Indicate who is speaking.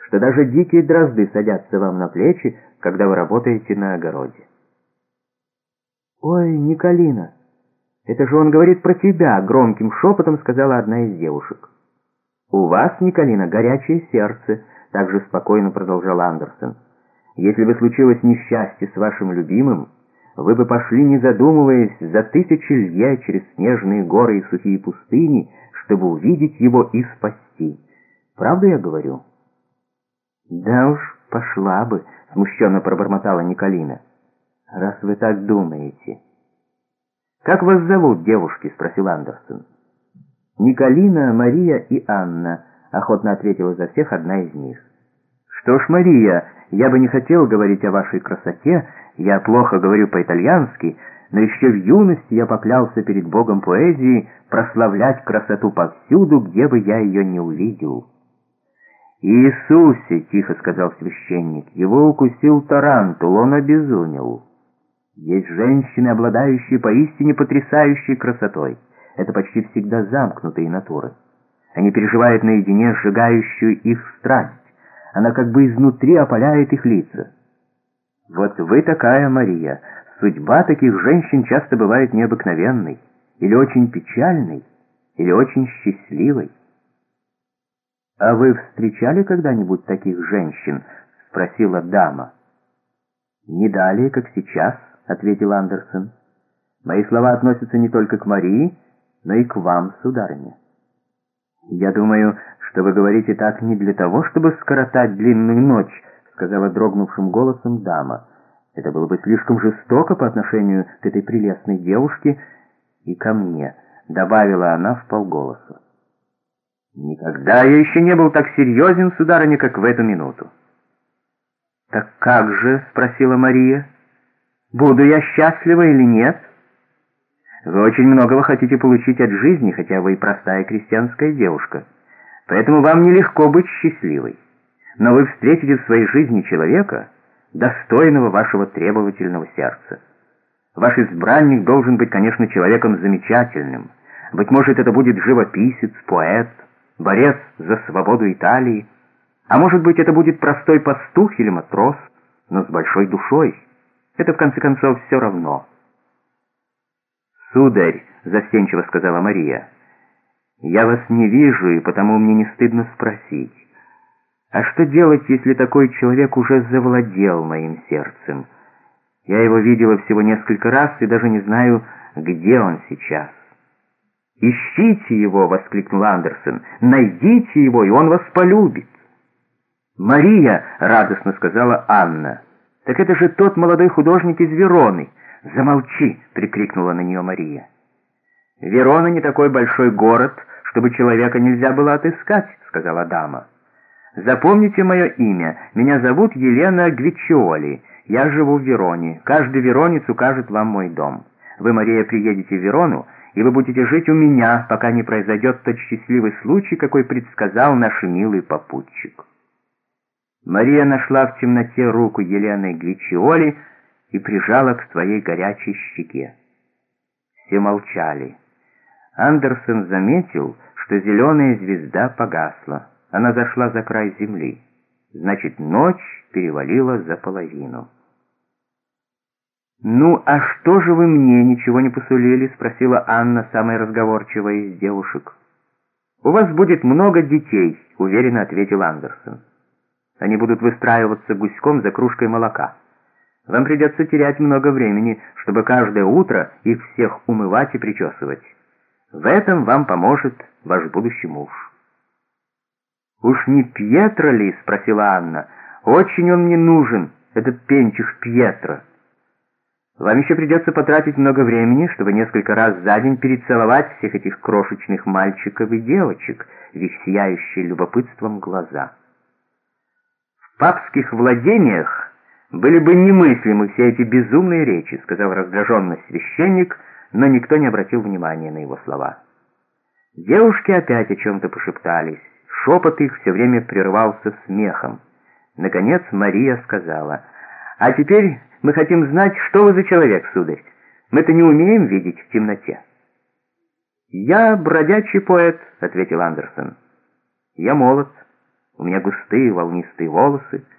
Speaker 1: что даже дикие дрозды садятся вам на плечи, когда вы работаете на огороде. «Ой, Николина, это же он говорит про тебя», — громким шепотом сказала одна из девушек. «У вас, Николина, горячее сердце», — также спокойно продолжал Андерсон. «Если бы случилось несчастье с вашим любимым, вы бы пошли, не задумываясь, за тысячи лье через снежные горы и сухие пустыни, чтобы увидеть его и спасти. Правда я говорю?» «Да уж, пошла бы», — смущенно пробормотала Николина. «Раз вы так думаете». «Как вас зовут, девушки?» — спросил Андерсон. «Николина, Мария и Анна», — охотно ответила за всех одна из них. «Что ж, Мария, я бы не хотел говорить о вашей красоте, я плохо говорю по-итальянски, но еще в юности я поклялся перед богом поэзии прославлять красоту повсюду, где бы я ее не увидел». «Иисусе!» — тихо сказал священник. «Его укусил тарантул, он обезумел. Есть женщины, обладающие поистине потрясающей красотой. Это почти всегда замкнутые натуры. Они переживают наедине сжигающую их страсть. Она как бы изнутри опаляет их лица. Вот вы такая, Мария. Судьба таких женщин часто бывает необыкновенной, или очень печальной, или очень счастливой». «А вы встречали когда-нибудь таких женщин?» — спросила дама. «Не далее, как сейчас», — ответил Андерсон. «Мои слова относятся не только к Марии, но и к вам, сударыня. Я думаю, что вы говорите так не для того, чтобы скоротать длинную ночь», — сказала дрогнувшим голосом дама. «Это было бы слишком жестоко по отношению к этой прелестной девушке и ко мне», — добавила она вполголоса. «Никогда я еще не был так серьезен, сударыня, как в эту минуту». «Так как же?» — спросила Мария. «Буду я счастлива или нет?» «Вы очень многого хотите получить от жизни, хотя вы и простая крестьянская девушка. Поэтому вам нелегко быть счастливой. Но вы встретите в своей жизни человека, достойного вашего требовательного сердца. Ваш избранник должен быть, конечно, человеком замечательным. Быть может, это будет живописец, поэт, борец за свободу Италии. А может быть, это будет простой пастух или матрос, но с большой душой. Это, в конце концов, все равно». «Сударь», — застенчиво сказала Мария, — «я вас не вижу, и потому мне не стыдно спросить. А что делать, если такой человек уже завладел моим сердцем? Я его видела всего несколько раз и даже не знаю, где он сейчас». «Ищите его!» — воскликнул Андерсон. «Найдите его, и он вас полюбит!» «Мария!» — радостно сказала Анна. «Так это же тот молодой художник из Вероны!» «Замолчи!» — прикрикнула на нее Мария. «Верона не такой большой город, чтобы человека нельзя было отыскать», — сказала дама. «Запомните мое имя. Меня зовут Елена Гвичиоли. Я живу в Вероне. Каждый веронец укажет вам мой дом. Вы, Мария, приедете в Верону, и вы будете жить у меня, пока не произойдет тот счастливый случай, какой предсказал наш милый попутчик». Мария нашла в темноте руку Елены Гвичиоли и прижала к своей горячей щеке. Все молчали. Андерсон заметил, что зеленая звезда погасла. Она зашла за край земли. Значит, ночь перевалила за половину. «Ну, а что же вы мне ничего не посулили?» — спросила Анна, самая разговорчивая из девушек. «У вас будет много детей», — уверенно ответил Андерсон. «Они будут выстраиваться гуськом за кружкой молока. Вам придется терять много времени, чтобы каждое утро их всех умывать и причесывать. В этом вам поможет ваш будущий муж». «Уж не Пьетро ли?» — спросила Анна. «Очень он мне нужен, этот пенчих Пьетро. Вам еще придется потратить много времени, чтобы несколько раз за день перецеловать всех этих крошечных мальчиков и девочек в их сияющие любопытством глаза. В папских владениях были бы немыслимы все эти безумные речи», — сказал раздраженно священник, но никто не обратил внимания на его слова. Девушки опять о чем-то пошептались. Шепот их все время прерывался смехом. Наконец Мария сказала: «А теперь мы хотим знать, что вы за человек, сударь. Мы-то не умеем видеть в темноте». «Я бродячий поэт», — ответил Андерсон. «Я молод. У меня густые волнистые волосы,